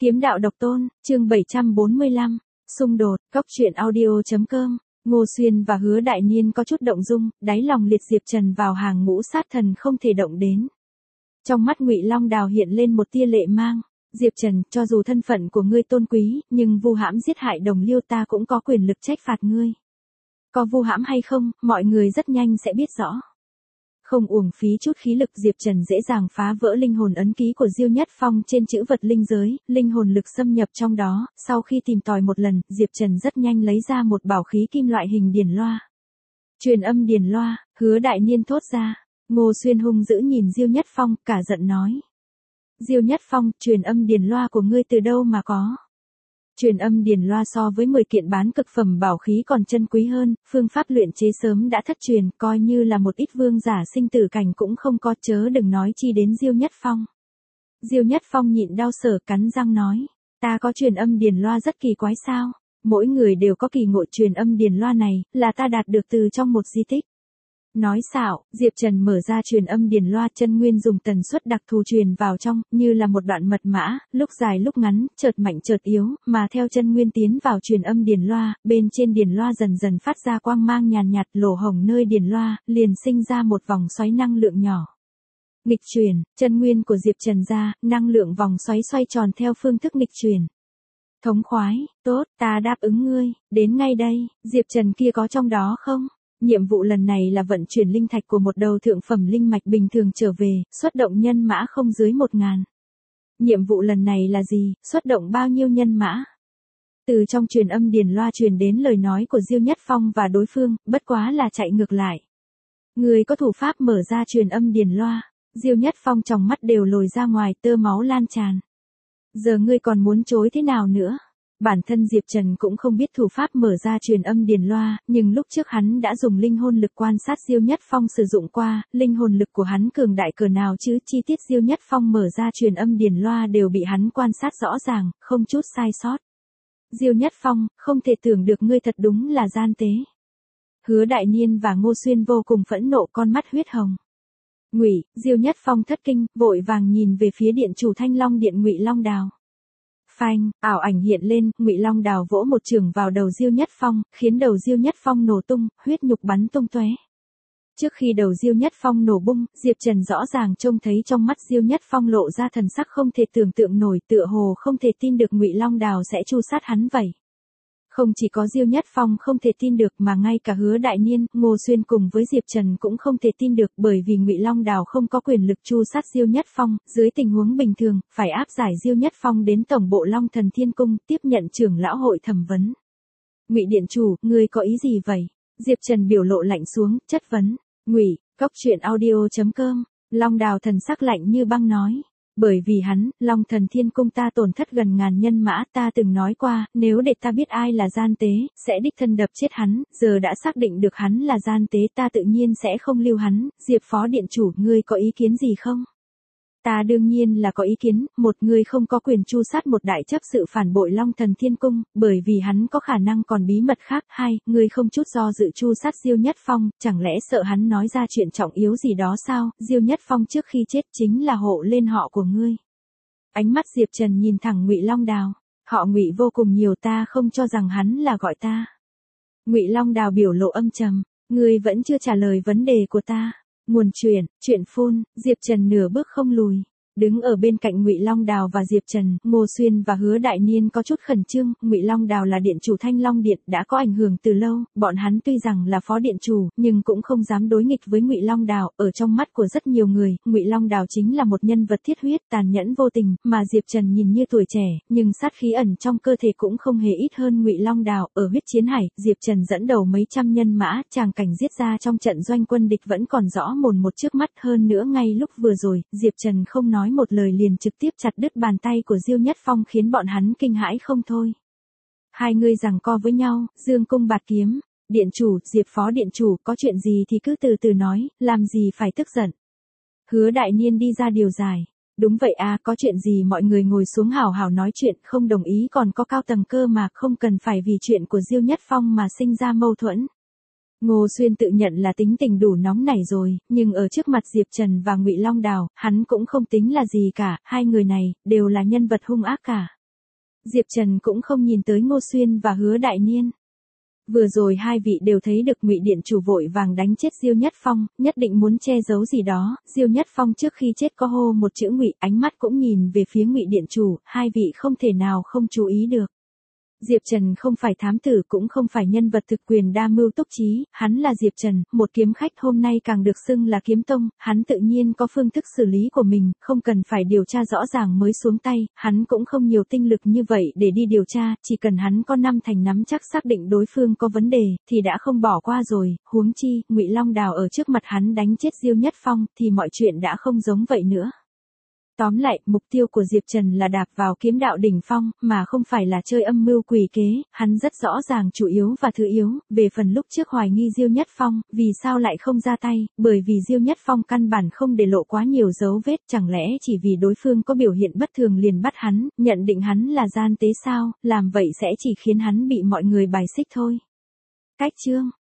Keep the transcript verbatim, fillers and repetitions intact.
Kiếm đạo độc tôn, chương bảy trăm bốn mươi lăm, xung đột, cốc truyện audio.com, Ngô Xuyên và Hứa Đại Niên có chút động dung, đáy lòng liệt Diệp Trần vào hàng ngũ sát thần không thể động đến. Trong mắt Ngụy Long Đào hiện lên một tia lệ mang, Diệp Trần, cho dù thân phận của ngươi tôn quý, nhưng vu hãm giết hại đồng liêu ta cũng có quyền lực trách phạt ngươi. Có vu hãm hay không, mọi người rất nhanh sẽ biết rõ. Không uổng phí chút khí lực, Diệp Trần dễ dàng phá vỡ linh hồn ấn ký của Diêu Nhất Phong trên chữ vật linh giới, linh hồn lực xâm nhập trong đó, sau khi tìm tòi một lần, Diệp Trần rất nhanh lấy ra một bảo khí kim loại hình điền loa. Truyền âm điền loa, Hứa Đại Niên thốt ra. Ngô Xuyên hung dữ nhìn Diêu Nhất Phong, cả giận nói. Diêu Nhất Phong, truyền âm điền loa của ngươi từ đâu mà có? Truyền âm điền loa so với mười kiện bán cực phẩm bảo khí còn chân quý hơn, phương pháp luyện chế sớm đã thất truyền, coi như là một ít vương giả sinh tử cảnh cũng không có, chớ đừng nói chi đến Diêu Nhất Phong. Diêu Nhất Phong nhịn đau sở cắn răng nói, ta có truyền âm điền loa rất kỳ quái sao? Mỗi người đều có kỳ ngộ, truyền âm điền loa này, là ta đạt được từ trong một di tích. Nói xạo, Diệp Trần mở ra truyền âm điền loa, chân nguyên dùng tần suất đặc thù truyền vào trong, như là một đoạn mật mã, lúc dài lúc ngắn, chợt mạnh chợt yếu, mà theo chân nguyên tiến vào truyền âm điền loa, bên trên điền loa dần dần phát ra quang mang nhàn nhạt, lỗ hổng nơi điền loa, liền sinh ra một vòng xoáy năng lượng nhỏ. Nghịch truyền, chân nguyên của Diệp Trần ra, năng lượng vòng xoáy xoay tròn theo phương thức nghịch truyền. Thống khoái, tốt, ta đáp ứng ngươi, đến ngay đây, Diệp Trần kia có trong đó không? Nhiệm vụ lần này là vận chuyển linh thạch của một đầu thượng phẩm linh mạch bình thường trở về, xuất động nhân mã không dưới một ngàn. Nhiệm vụ lần này là gì, xuất động bao nhiêu nhân mã? Từ trong truyền âm điền loa truyền đến lời nói của Diêu Nhất Phong và đối phương, bất quá là chạy ngược lại. Người có thủ pháp mở ra truyền âm điền loa, Diêu Nhất Phong trong mắt đều lồi ra ngoài, tơ máu lan tràn. Giờ ngươi còn muốn chối thế nào nữa? Bản thân Diệp Trần cũng không biết thủ pháp mở ra truyền âm điền loa, nhưng lúc trước hắn đã dùng linh hồn lực quan sát Diêu Nhất Phong sử dụng qua, linh hồn lực của hắn cường đại cỡ nào chứ, chi tiết Diêu Nhất Phong mở ra truyền âm điền loa đều bị hắn quan sát rõ ràng, không chút sai sót. Diêu Nhất Phong, không thể tưởng được ngươi thật đúng là gian tế. Hứa Đại Niên và Ngô Xuyên vô cùng phẫn nộ, con mắt huyết hồng. Ngụy, Diêu Nhất Phong thất kinh, vội vàng nhìn về phía điện chủ Thanh Long Điện Ngụy Long Đào. Phanh, ảo ảnh hiện lên, Ngụy Long Đào vỗ một chưởng vào đầu Diêu Nhất Phong, khiến đầu Diêu Nhất Phong nổ tung, huyết nhục bắn tung tóe. Trước khi đầu Diêu Nhất Phong nổ bung, Diệp Trần rõ ràng trông thấy trong mắt Diêu Nhất Phong lộ ra thần sắc không thể tưởng tượng nổi, tựa hồ không thể tin được Ngụy Long Đào sẽ tru sát hắn vậy. Không chỉ có Diêu Nhất Phong không thể tin được mà ngay cả Hứa Đại Niên, Ngô Xuyên cùng với Diệp Trần cũng không thể tin được, bởi vì Ngụy Long Đào không có quyền lực tru sát Diêu Nhất Phong, dưới tình huống bình thường, phải áp giải Diêu Nhất Phong đến tổng bộ Long Thần Thiên Cung, tiếp nhận trưởng lão hội thẩm vấn. Ngụy điện chủ, ngươi có ý gì vậy? Diệp Trần biểu lộ lạnh xuống, chất vấn. Ngụy, cốc truyện audio.com, Long Đào thần sắc lạnh như băng nói. Bởi vì hắn, Long Thần Thiên Cung ta tổn thất gần ngàn nhân mã, ta từng nói qua, nếu để ta biết ai là gian tế, sẽ đích thân đập chết hắn, giờ đã xác định được hắn là gian tế, ta tự nhiên sẽ không lưu hắn. Diệp phó điện chủ, ngươi có ý kiến gì không? Ta đương nhiên là có ý kiến, một, ngươi không có quyền tru sát một đại chấp sự phản bội Long Thần Thiên Cung, bởi vì hắn có khả năng còn bí mật khác. Hai, ngươi không chút do dự tru sát Diêu Nhất Phong, chẳng lẽ sợ hắn nói ra chuyện trọng yếu gì đó sao? Diêu Nhất Phong trước khi chết chính là hộ lên họ của ngươi. Ánh mắt Diệp Trần nhìn thẳng Ngụy Long Đào, họ Ngụy vô cùng nhiều, ta không cho rằng hắn là gọi ta. Ngụy Long Đào biểu lộ âm trầm, ngươi vẫn chưa trả lời vấn đề của ta. Nguồn truyền, chuyện phun, Diệp Trần nửa bước không lùi. Đứng ở bên cạnh Ngụy Long Đào và Diệp Trần, Ngô Xuyên và Hứa Đại Niên có chút khẩn trương. Ngụy Long Đào là điện chủ Thanh Long Điện, đã có ảnh hưởng từ lâu, bọn hắn tuy rằng là phó điện chủ, nhưng cũng không dám đối nghịch với Ngụy Long Đào. Ở trong mắt của rất nhiều người, Ngụy Long Đào chính là một nhân vật thiết huyết, tàn nhẫn vô tình, mà Diệp Trần nhìn như tuổi trẻ, nhưng sát khí ẩn trong cơ thể cũng không hề ít hơn Ngụy Long Đào. Ở huyết chiến hải, Diệp Trần dẫn đầu mấy trăm nhân mã, tràng cảnh giết ra trong trận doanh quân địch vẫn còn rõ mồn một trước mắt. Hơn nữa ngay lúc vừa rồi, Diệp Trần không nói một lời liền trực tiếp chặt đứt bàn tay của Diêu Nhất Phong, khiến bọn hắn kinh hãi không thôi. Hai người giằng co với nhau, dương cung bạt kiếm. Điện chủ, Diệp phó điện chủ, có chuyện gì thì cứ từ từ nói, làm gì phải tức giận. Hứa Đại Niên đi ra điều giải. Đúng vậy à, có chuyện gì mọi người ngồi xuống hào hào nói chuyện, không đồng ý còn có cao tầng cơ mà, không cần phải vì chuyện của Diêu Nhất Phong mà sinh ra mâu thuẫn. Ngô Xuyên tự nhận là tính tình đủ nóng nảy rồi, nhưng ở trước mặt Diệp Trần và Ngụy Long Đào, hắn cũng không tính là gì cả, hai người này đều là nhân vật hung ác cả. Diệp Trần cũng không nhìn tới Ngô Xuyên và Hứa Đại Niên. Vừa rồi hai vị đều thấy được Ngụy điện chủ vội vàng đánh chết Diêu Nhất Phong, nhất định muốn che giấu gì đó. Diêu Nhất Phong trước khi chết có hô một chữ Ngụy, ánh mắt cũng nhìn về phía Ngụy điện chủ, hai vị không thể nào không chú ý được. Diệp Trần không phải thám tử cũng không phải nhân vật thực quyền đa mưu túc trí, hắn là Diệp Trần, một kiếm khách hôm nay càng được xưng là kiếm tông, hắn tự nhiên có phương thức xử lý của mình, không cần phải điều tra rõ ràng mới xuống tay, hắn cũng không nhiều tinh lực như vậy để đi điều tra, chỉ cần hắn có năm thành nắm chắc xác định đối phương có vấn đề, thì đã không bỏ qua rồi, huống chi, Ngụy Long Đào ở trước mặt hắn đánh chết Diêu Nhất Phong, thì mọi chuyện đã không giống vậy nữa. Tóm lại, mục tiêu của Diệp Trần là đạp vào kiếm đạo đỉnh phong, mà không phải là chơi âm mưu quỷ kế, hắn rất rõ ràng chủ yếu và thứ yếu, về phần lúc trước hoài nghi Diêu Nhất Phong, vì sao lại không ra tay, bởi vì Diêu Nhất Phong căn bản không để lộ quá nhiều dấu vết, chẳng lẽ chỉ vì đối phương có biểu hiện bất thường liền bắt hắn, nhận định hắn là gian tế sao, làm vậy sẽ chỉ khiến hắn bị mọi người bài xích thôi. Cách chương